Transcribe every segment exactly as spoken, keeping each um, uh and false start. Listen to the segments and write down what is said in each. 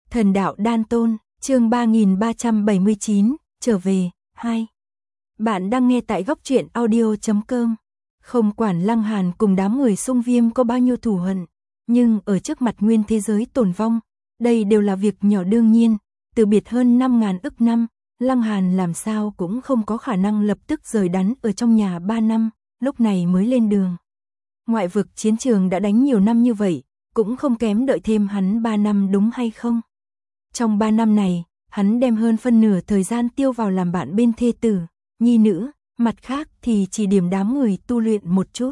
Thần đạo đan tôn, chương ba nghìn ba trăm bảy mươi chín, trở về, hai. Bạn đang nghe tại góc truyện audio chấm com. Không quản Lăng Hàn cùng đám người Xung Viêm có bao nhiêu thù hận, nhưng ở trước mặt nguyên thế giới tồn vong, đây đều là việc nhỏ đương nhiên, từ biệt hơn năm ngàn ức năm, Lăng Hàn làm sao cũng không có khả năng lập tức rời đắn ở trong nhà ba năm, lúc này mới lên đường. Ngoại vực chiến trường đã đánh nhiều năm như vậy, cũng không kém đợi thêm hắn ba năm đúng hay không? Trong ba năm này, hắn đem hơn phân nửa thời gian tiêu vào làm bạn bên thê tử, nhi nữ, mặt khác thì chỉ điểm đám người tu luyện một chút.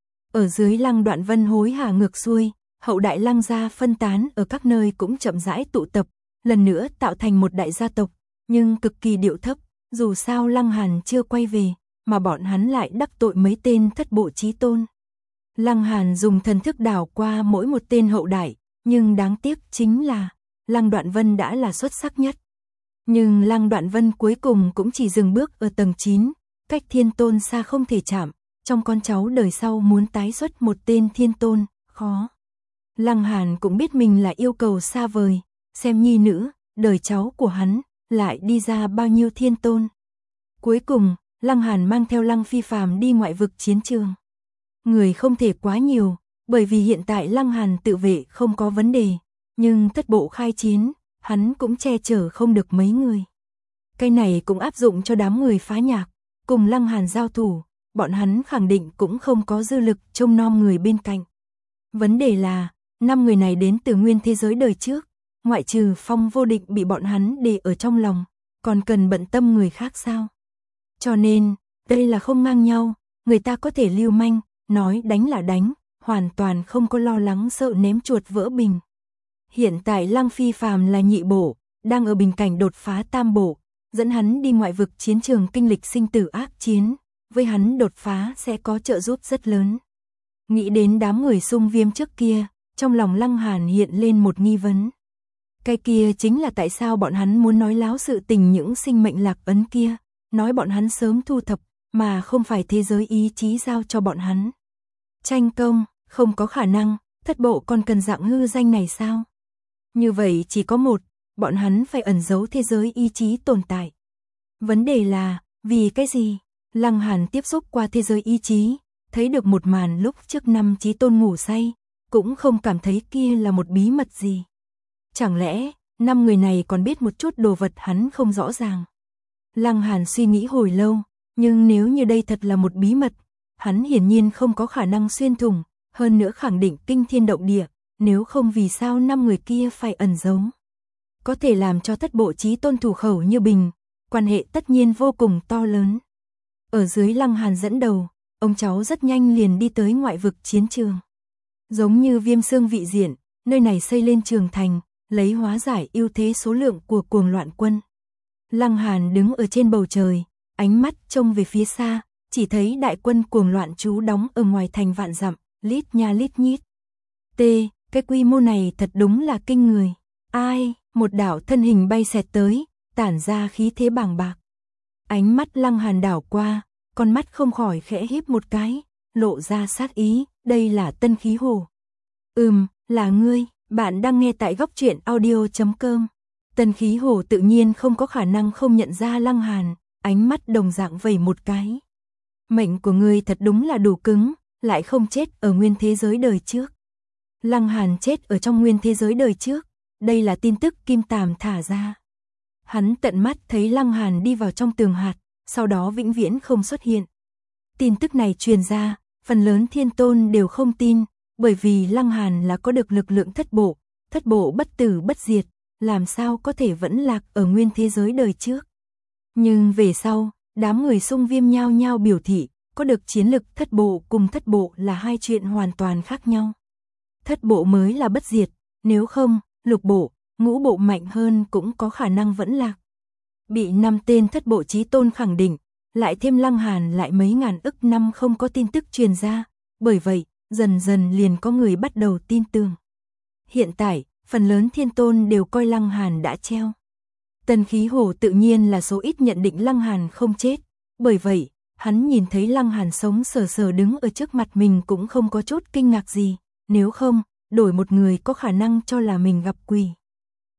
Ở dưới Lăng Đoạn Vân hối hả ngược xuôi, hậu đại Lăng gia phân tán ở các nơi cũng chậm rãi tụ tập, lần nữa tạo thành một đại gia tộc, nhưng cực kỳ điệu thấp, dù sao Lăng Hàn chưa quay về, mà bọn hắn lại đắc tội mấy tên thất bộ chí tôn. Lăng Hàn dùng thần thức đảo qua mỗi một tên hậu đại, nhưng đáng tiếc chính là Lăng Đoạn Vân đã là xuất sắc nhất. Nhưng Lăng Đoạn Vân cuối cùng cũng chỉ dừng bước ở tầng chín, cách thiên tôn xa không thể chạm, trong con cháu đời sau muốn tái xuất một tên thiên tôn, khó. Lăng Hàn cũng biết mình là yêu cầu xa vời, xem nhi nữ, đời cháu của hắn, lại đi ra bao nhiêu thiên tôn. Cuối cùng, Lăng Hàn mang theo Lăng Phi Phàm đi ngoại vực chiến trường. Người không thể quá nhiều, bởi vì hiện tại Lăng Hàn tự vệ không có vấn đề, nhưng thất bộ khai chiến, hắn cũng che chở không được mấy người. Cái này cũng áp dụng cho đám người phá nhạc, cùng Lăng Hàn giao thủ, bọn hắn khẳng định cũng không có dư lực trông nom người bên cạnh. Vấn đề là, năm người này đến từ nguyên thế giới đời trước, ngoại trừ Phong Vô Định bị bọn hắn để ở trong lòng, còn cần bận tâm người khác sao? Cho nên, đây là không ngang nhau, người ta có thể lưu manh, nói đánh là đánh, hoàn toàn không có lo lắng sợ ném chuột vỡ bình. Hiện tại Lăng Phi Phàm là nhị bộ, đang ở bình cảnh đột phá tam bộ, dẫn hắn đi ngoại vực chiến trường kinh lịch sinh tử ác chiến, với hắn đột phá sẽ có trợ giúp rất lớn. Nghĩ đến đám người Xung Viêm trước kia, trong lòng Lăng Hàn hiện lên một nghi vấn. Cái kia chính là tại sao bọn hắn muốn nói láo sự tình những sinh mệnh lạc ấn kia, nói bọn hắn sớm thu thập, mà không phải thế giới ý chí giao cho bọn hắn. Tranh công, không có khả năng, thất bộ còn cần dạng hư danh này sao? Như vậy chỉ có một, bọn hắn phải ẩn giấu thế giới ý chí tồn tại. Vấn đề là, vì cái gì? Lăng Hàn tiếp xúc qua thế giới ý chí, thấy được một màn lúc trước năm chí tôn ngủ say, cũng không cảm thấy kia là một bí mật gì. Chẳng lẽ, năm người này còn biết một chút đồ vật hắn không rõ ràng? Lăng Hàn suy nghĩ hồi lâu, nhưng nếu như đây thật là một bí mật, hắn hiển nhiên không có khả năng xuyên thủng, hơn nữa khẳng định kinh thiên động địa, nếu không vì sao năm người kia phải ẩn giấu. Có thể làm cho thất bộ chí tôn thủ khẩu như bình, quan hệ tất nhiên vô cùng to lớn. Ở dưới Lăng Hàn dẫn đầu, ông cháu rất nhanh liền đi tới ngoại vực chiến trường. Giống như Viêm Xương vị diện, nơi này xây lên trường thành, lấy hóa giải ưu thế số lượng của cuồng loạn quân. Lăng Hàn đứng ở trên bầu trời, ánh mắt trông về phía xa, chỉ thấy đại quân cuồng loạn trú đóng ở ngoài thành vạn dặm, lít nha lít nhít. T, cái quy mô này thật đúng là kinh người. Ai, một đạo thân hình bay xẹt tới, tản ra khí thế bàng bạc. Ánh mắt Lăng Hàn đảo qua, con mắt không khỏi khẽ híp một cái, lộ ra sát ý, đây là Tân Khí Hồ. Ừm, là ngươi, bạn đang nghe tại góc truyện audio chấm com. Tân Khí Hồ tự nhiên không có khả năng không nhận ra Lăng Hàn, ánh mắt đồng dạng vẩy một cái. Mệnh của ngươi thật đúng là đủ cứng, lại không chết ở nguyên thế giới đời trước. Lăng Hàn chết ở trong nguyên thế giới đời trước, đây là tin tức Kim Tàm thả ra. Hắn tận mắt thấy Lăng Hàn đi vào trong tường hạt, sau đó vĩnh viễn không xuất hiện. Tin tức này truyền ra, phần lớn thiên tôn đều không tin, bởi vì Lăng Hàn là có được lực lượng thất bộ, thất bộ bất tử bất diệt, làm sao có thể vẫn lạc ở nguyên thế giới đời trước. Nhưng về sau, đám người Xung Viêm nhao nhao biểu thị, có được chiến lực thất bộ cùng thất bộ là hai chuyện hoàn toàn khác nhau. Thất bộ mới là bất diệt, nếu không, lục bộ, ngũ bộ mạnh hơn cũng có khả năng vẫn lạc. Bị năm tên thất bộ chí tôn khẳng định, lại thêm Lăng Hàn lại mấy ngàn ức năm không có tin tức truyền ra, bởi vậy, dần dần liền có người bắt đầu tin tưởng. Hiện tại, phần lớn thiên tôn đều coi Lăng Hàn đã treo. Tân Khí Hồ tự nhiên là số ít nhận định Lăng Hàn không chết, bởi vậy, hắn nhìn thấy Lăng Hàn sống sờ sờ đứng ở trước mặt mình cũng không có chút kinh ngạc gì, nếu không, đổi một người có khả năng cho là mình gặp quỷ.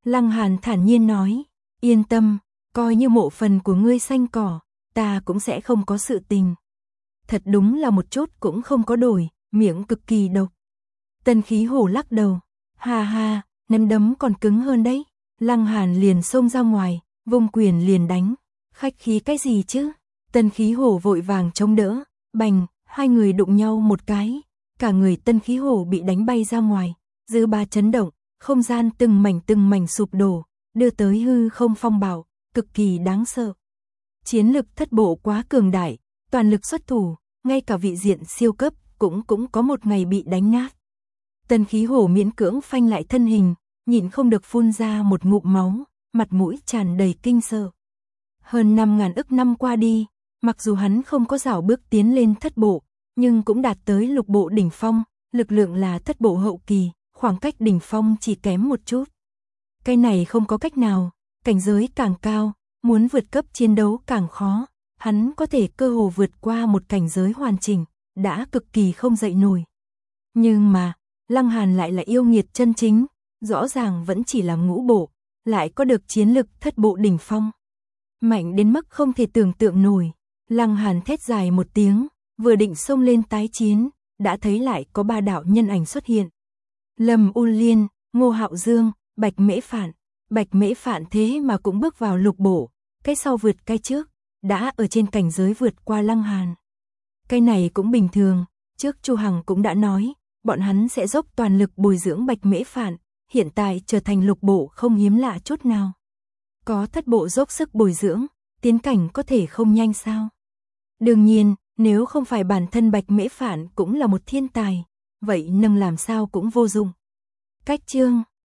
Lăng Hàn thản nhiên nói, yên tâm, coi như mộ phần của ngươi xanh cỏ, ta cũng sẽ không có sự tình. Thật đúng là một chút cũng không có đổi, miệng cực kỳ độc. Tần Khí Hổ lắc đầu, ha ha, nắm đấm còn cứng hơn đấy. Lăng Hàn liền xông ra ngoài, vung quyền liền đánh, khách khí cái gì chứ? Tần Khí Hổ vội vàng chống đỡ, bành, hai người đụng nhau một cái, cả người Tần Khí Hổ bị đánh bay ra ngoài, dư ba chấn động, không gian từng mảnh từng mảnh sụp đổ, đưa tới hư không phong bạo, cực kỳ đáng sợ. Chiến lực thất bộ quá cường đại, toàn lực xuất thủ, ngay cả vị diện siêu cấp cũng cũng có một ngày bị đánh nát. Tần Khí Hổ miễn cưỡng phanh lại thân hình, nhịn không được phun ra một ngụm máu, mặt mũi tràn đầy kinh sợ. Hơn năm ngàn ức năm qua đi, mặc dù hắn không có rảo bước tiến lên thất bộ, nhưng cũng đạt tới lục bộ đỉnh phong, lực lượng là thất bộ hậu kỳ, khoảng cách đỉnh phong chỉ kém một chút. Cái này không có cách nào, cảnh giới càng cao, muốn vượt cấp chiến đấu càng khó, hắn có thể cơ hồ vượt qua một cảnh giới hoàn chỉnh, đã cực kỳ không dậy nổi. Nhưng mà, Lăng Hàn lại là yêu nghiệt chân chính, rõ ràng vẫn chỉ là ngũ bộ, lại có được chiến lực thất bộ đỉnh phong. Mạnh đến mức không thể tưởng tượng nổi. Lăng Hàn thét dài một tiếng, vừa định xông lên tái chiến, đã thấy lại có ba đạo nhân ảnh xuất hiện. Lâm U Liên, Ngô Hạo Dương, Bạch Mễ Phạn. Bạch Mễ Phạn thế mà cũng bước vào lục bộ, cái sau vượt cái trước, đã ở trên cảnh giới vượt qua Lăng Hàn. Cái này cũng bình thường, trước Chu Hằng cũng đã nói, bọn hắn sẽ dốc toàn lực bồi dưỡng Bạch Mễ Phạn, hiện tại trở thành lục bộ không hiếm lạ chút nào. Có thất bộ dốc sức bồi dưỡng, tiến cảnh có thể không nhanh sao? Đương nhiên, nếu không phải bản thân Bạch Mễ Phạn cũng là một thiên tài, vậy nâng làm sao cũng vô dụng. Cách chương